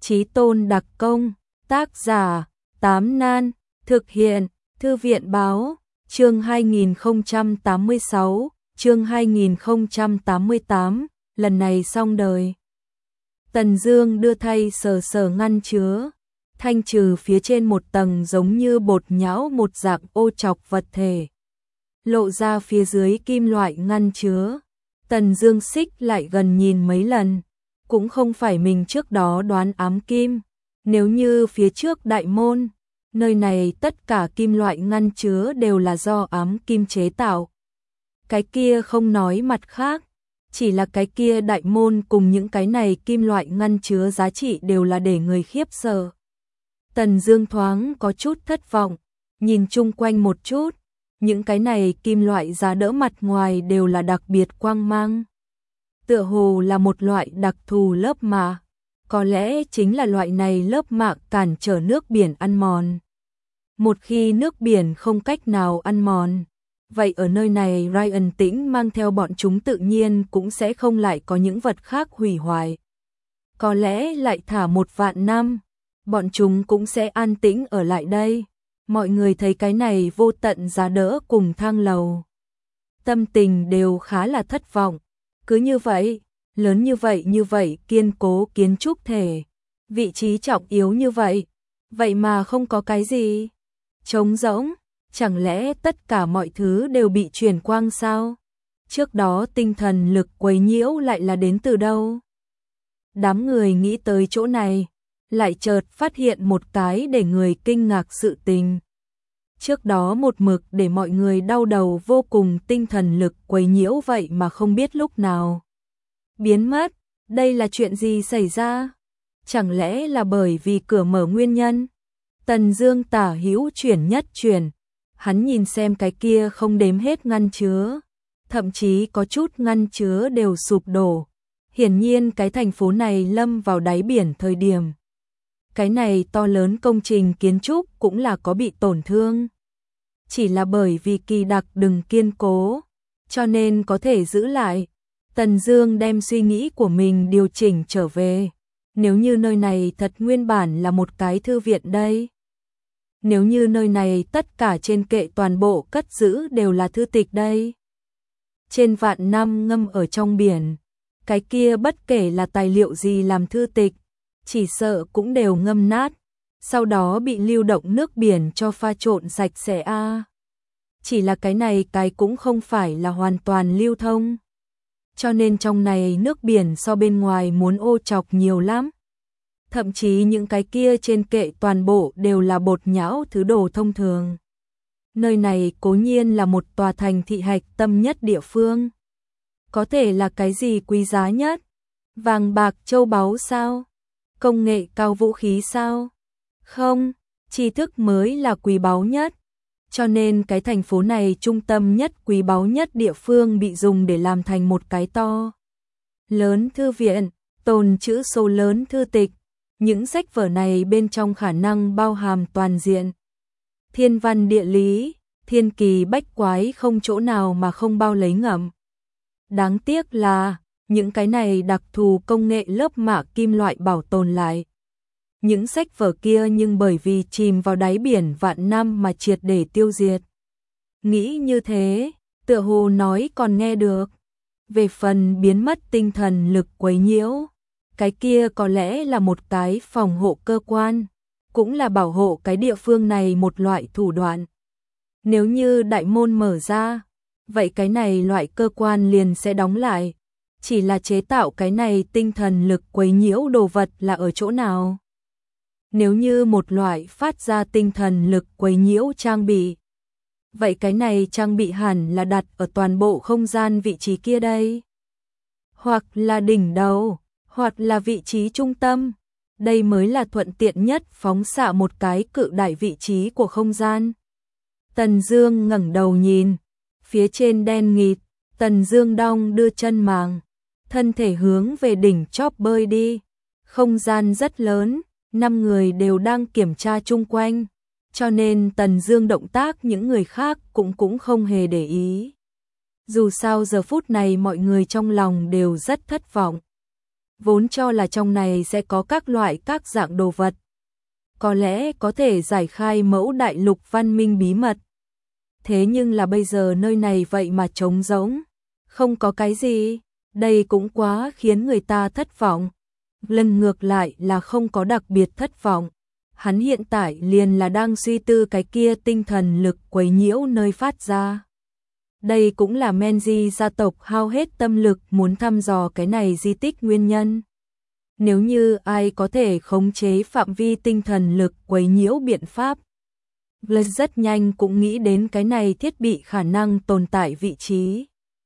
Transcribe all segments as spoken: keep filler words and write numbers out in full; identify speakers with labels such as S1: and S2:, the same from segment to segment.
S1: Chí Tôn đặc công, tác giả, Tám Nan, thực hiện, Thư viện báo, chương hai nghìn không trăm tám mươi sáu, chương hai nghìn không trăm tám mươi tám, lần này xong đời. Tần Dương đưa thay sờ sờ ngăn chứa, thanh trừ phía trên một tầng giống như bột nhão một dạng ô trọc vật thể. Lộ ra phía dưới kim loại ngăn chứa. Tần Dương xích lại gần nhìn mấy lần, cũng không phải mình trước đó đoán ám kim. Nếu như phía trước đại môn, nơi này tất cả kim loại ngăn chứa đều là do ám kim chế tạo. Cái kia không nói mặt khác, chỉ là cái kia đại môn cùng những cái này kim loại ngăn chứa giá trị đều là để người khiếp sợ. Tần Dương thoáng có chút thất vọng, nhìn chung quanh một chút, những cái này kim loại giá đỡ mặt ngoài đều là đặc biệt quang mang. Tựa hồ là một loại đặc thù lớp mạ, có lẽ chính là loại này lớp mạ cản trở nước biển ăn mòn. Một khi nước biển không cách nào ăn mòn, vậy ở nơi này Ryan Tĩnh mang theo bọn chúng tự nhiên cũng sẽ không lại có những vật khác hủy hoại. Có lẽ lại thả một vạn năm, bọn chúng cũng sẽ an tĩnh ở lại đây. Mọi người thấy cái này vô tận giá đỡ cùng thang lầu, tâm tình đều khá là thất vọng. Cứ như vậy, lớn như vậy như vậy kiên cố kiến trúc thể, vị trí trọng yếu như vậy, vậy mà không có cái gì trống rỗng, chẳng lẽ tất cả mọi thứ đều bị truyền quang sao? Trước đó tinh thần lực quấy nhiễu lại là đến từ đâu? Đám người nghĩ tới chỗ này, lại chợt phát hiện một cái để người kinh ngạc sự tình. Trước đó một mực để mọi người đau đầu vô cùng tinh thần lực quấy nhiễu vậy mà không biết lúc nào biến mất, đây là chuyện gì xảy ra? Chẳng lẽ là bởi vì cửa mở nguyên nhân? Tần Dương tả hữu chuyển nhất chuyển, hắn nhìn xem cái kia không đếm hết ngăn chứa, thậm chí có chút ngăn chứa đều sụp đổ. Hiển nhiên cái thành phố này lâm vào đáy biển thời điểm. Cái này to lớn công trình kiến trúc cũng là có bị tổn thương. Chỉ là bởi vì kỳ đặc đừng kiên cố, cho nên có thể giữ lại. Tần Dương đem suy nghĩ của mình điều chỉnh trở về. Nếu như nơi này thật nguyên bản là một cái thư viện đây. Nếu như nơi này tất cả trên kệ toàn bộ cất giữ đều là thư tịch đây. Trên vạn năm ngâm ở trong biển, cái kia bất kể là tài liệu gì làm thư tịch, chỉ sợ cũng đều ngâm nát, sau đó bị lưu động nước biển cho pha trộn sạch sẽ a. À. Chỉ là cái này cái cũng không phải là hoàn toàn lưu thông. Cho nên trong này nước biển so bên ngoài muốn ô trọc nhiều lắm. Thậm chí những cái kia trên kệ toàn bộ đều là bột nhão thứ đồ thông thường. Nơi này cố nhiên là một tòa thành thị hạch tâm nhất địa phương. Có thể là cái gì quý giá nhất? Vàng bạc châu báu sao? Công nghệ cao vũ khí sao? Không, tri thức mới là quý báu nhất. Cho nên cái thành phố này trung tâm nhất quý báu nhất địa phương bị dùng để làm thành một cái to lớn thư viện, tồn trữ số lớn thư tịch. Những sách vở này bên trong khả năng bao hàm toàn diện thiên văn địa lý, thiên kỳ bách quái, không chỗ nào mà không bao lấy ngậm. Đáng tiếc là những cái này đặc thù công nghệ lớp mạ kim loại bảo tồn lại. Những sách vở kia nhưng bởi vì chìm vào đáy biển vạn năm mà triệt để tiêu diệt. Nghĩ như thế, tựa hồ nói còn nghe được. Về phần biến mất tinh thần lực quấy nhiễu, cái kia có lẽ là một cái phòng hộ cơ quan, cũng là bảo hộ cái địa phương này một loại thủ đoạn. Nếu như đại môn mở ra, vậy cái này loại cơ quan liền sẽ đóng lại. Chỉ là chế tạo cái này tinh thần lực quấy nhiễu đồ vật là ở chỗ nào? Nếu như một loại phát ra tinh thần lực quấy nhiễu trang bị, vậy cái này trang bị hẳn là đặt ở toàn bộ không gian vị trí kia đây. Hoặc là đỉnh đầu, hoặc là vị trí trung tâm. Đây mới là thuận tiện nhất phóng xạ một cái cự đại vị trí của không gian. Tần Dương ngẩng đầu nhìn, phía trên đen nghịt, Tần Dương đong đưa chân màng, thân thể hướng về đỉnh chóp bơi đi. Không gian rất lớn, năm người đều đang kiểm tra chung quanh, cho nên Tần Dương động tác những người khác cũng cũng không hề để ý. Dù sao giờ phút này mọi người trong lòng đều rất thất vọng. vốn cho là trong này sẽ có các loại các dạng đồ vật. Có lẽ có thể giải khai mẫu đại lục văn minh bí mật. Thế nhưng là bây giờ nơi này vậy mà trống rỗng, không có cái gì, đây cũng quá khiến người ta thất vọng. Lần ngược lại là không có đặc biệt thất vọng. Hắn hiện tại liền là đang suy tư cái kia tinh thần lực quấy nhiễu nơi phát ra. Đây cũng là Menji gia tộc hao hết tâm lực muốn thăm dò cái này di tích nguyên nhân. Nếu như ai có thể khống chế phạm vi tinh thần lực quấy nhiễu biện pháp, Blake rất nhanh cũng nghĩ đến cái này thiết bị khả năng tồn tại vị trí.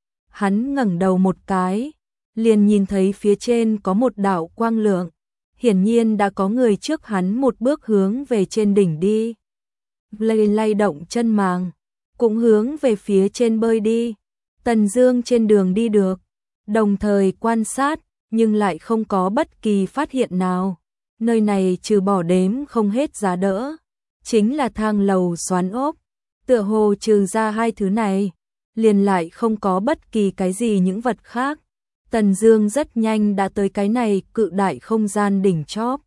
S1: Hắn ngẩng đầu một cái, liền nhìn thấy phía trên có một đạo quang lượng, hiển nhiên đã có người trước hắn một bước hướng về trên đỉnh đi. Blake lay động chân màng, cũng hướng về phía trên bơi đi. Tần Dương trên đường đi được, đồng thời quan sát, nhưng lại không có bất kỳ phát hiện nào. Nơi này trừ bỏ đếm không hết giá đỡ, chính là thang lầu xoắn ốc, tựa hồ trừ ra hai thứ này, liền lại không có bất kỳ cái gì những vật khác. Tần Dương rất nhanh đã tới cái này cự đại không gian đỉnh chóp.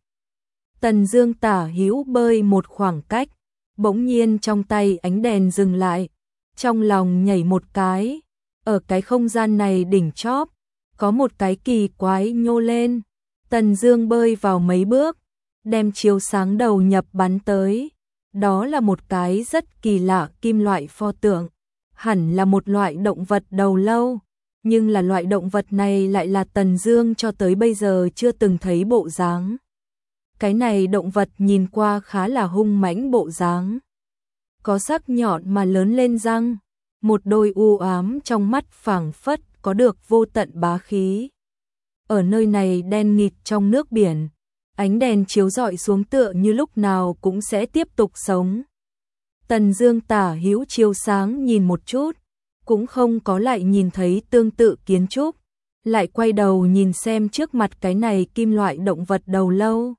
S1: Tần Dương tả hữu bơi một khoảng cách, bỗng nhiên trong tay ánh đèn dừng lại, trong lòng nhảy một cái, ở cái không gian này đỉnh chóp, có một cái kỳ quái nhô lên. Tần Dương bơi vào mấy bước, đem chiếu sáng đầu nhập bắn tới. Đó là một cái rất kỳ lạ kim loại pho tượng, hẳn là một loại động vật đầu lâu, nhưng là loại động vật này lại là Tần Dương cho tới bây giờ chưa từng thấy bộ dáng. Cái này động vật nhìn qua khá là hung mãnh bộ dáng, có sắc nhọn mà lớn lên răng, một đôi u ám trong mắt phảng phất có được vô tận bá khí. Ở nơi này đen nghịt trong nước biển, ánh đèn chiếu rọi xuống tựa như lúc nào cũng sẽ tiếp tục sống. Tần Dương tả hữu chiếu sáng nhìn một chút, cũng không có lại nhìn thấy tương tự kiến trúc, lại quay đầu nhìn xem trước mặt cái này kim loại động vật đầu lâu.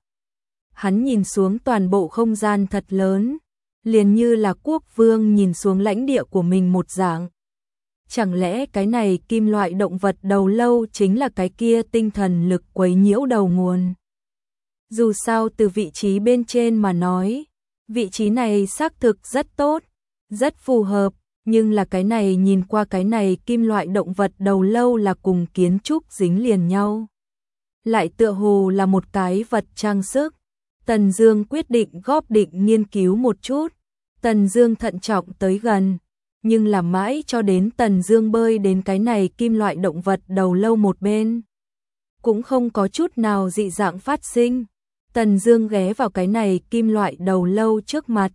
S1: Hắn nhìn xuống toàn bộ không gian thật lớn, liền như là quốc vương nhìn xuống lãnh địa của mình một dạng. Chẳng lẽ cái này kim loại động vật đầu lâu chính là cái kia tinh thần lực quấy nhiễu đầu nguồn? Dù sao từ vị trí bên trên mà nói, vị trí này xác thực rất tốt, rất phù hợp, nhưng là cái này nhìn qua cái này kim loại động vật đầu lâu là cùng kiến trúc dính liền nhau. Lại tựa hồ là một cái vật trang sức. Tần Dương quyết định góp định nghiên cứu một chút. Tần Dương thận trọng tới gần, nhưng là mãi cho đến Tần Dương bơi đến cái này kim loại động vật đầu lâu một bên, cũng không có chút nào dị dạng phát sinh. Tần Dương ghé vào cái này kim loại đầu lâu trước mặt,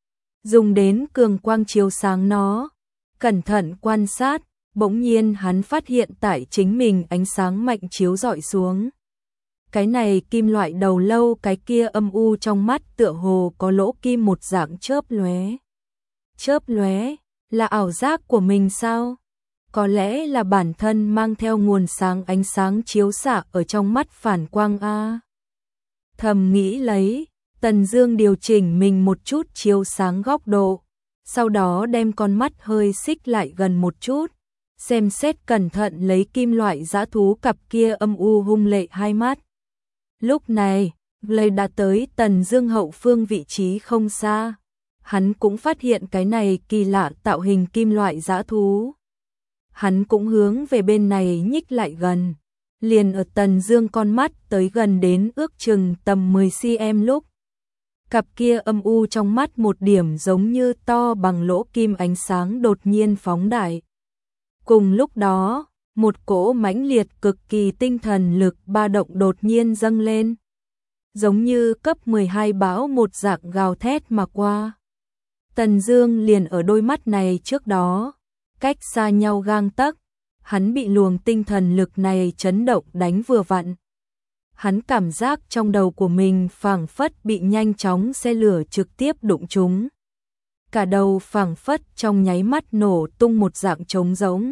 S1: dùng đến cường quang chiếu sáng nó, cẩn thận quan sát, bỗng nhiên hắn phát hiện tại chính mình ánh sáng mạnh chiếu rọi xuống. Cái này kim loại đầu lâu cái kia âm u trong mắt tựa hồ có lỗ kim một dạng chớp lóe. Chớp lóe, là ảo giác của mình sao? Có lẽ là bản thân mang theo nguồn sáng ánh sáng chiếu xạ ở trong mắt phản quang a. Thầm nghĩ lấy, Tần Dương điều chỉnh mình một chút chiếu sáng góc độ, sau đó đem con mắt hơi xích lại gần một chút, xem xét cẩn thận lấy kim loại dã thú cặp kia âm u hung lệ hai mắt. Lúc này, Blade đã tới Tần Dương hậu phương vị trí không xa. Hắn cũng phát hiện cái này kỳ lạ tạo hình kim loại dã thú. Hắn cũng hướng về bên này nhích lại gần. Liền ở Tần Dương con mắt tới gần đến ước chừng tầm mười xăng-ti-mét lúc, cặp kia âm u trong mắt một điểm giống như to bằng lỗ kim ánh sáng đột nhiên phóng đại. Cùng lúc đó, một cỗ mãnh liệt cực kỳ tinh thần lực ba động đột nhiên dâng lên, giống như cấp mười hai bão một dạng gào thét mà qua. Tần Dương liền ở đôi mắt này trước đó, cách xa nhau gang tấc, hắn bị luồng tinh thần lực này chấn động đánh vừa vặn. Hắn cảm giác trong đầu của mình phảng phất bị nhanh chóng xe lửa trực tiếp đụng trúng. Cả đầu phảng phất trong nháy mắt nổ tung một dạng trống rỗng.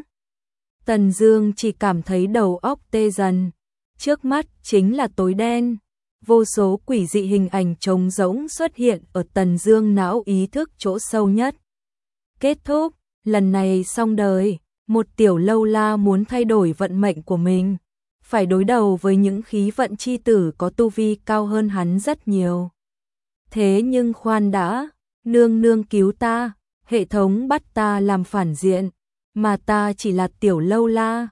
S1: Tần Dương chỉ cảm thấy đầu óc tê dần, trước mắt chính là tối đen. Vô số quỷ dị hình ảnh trống rỗng xuất hiện ở Tần Dương não ý thức chỗ sâu nhất. Kết thúc, lần này xong đời, một tiểu lâu la muốn thay đổi vận mệnh của mình. phải đối đầu với những khí vận chi tử có tu vi cao hơn hắn rất nhiều. Thế nhưng khoan đã, nương nương cứu ta, hệ thống bắt ta làm phản diện, mà ta chỉ là tiểu lâu la,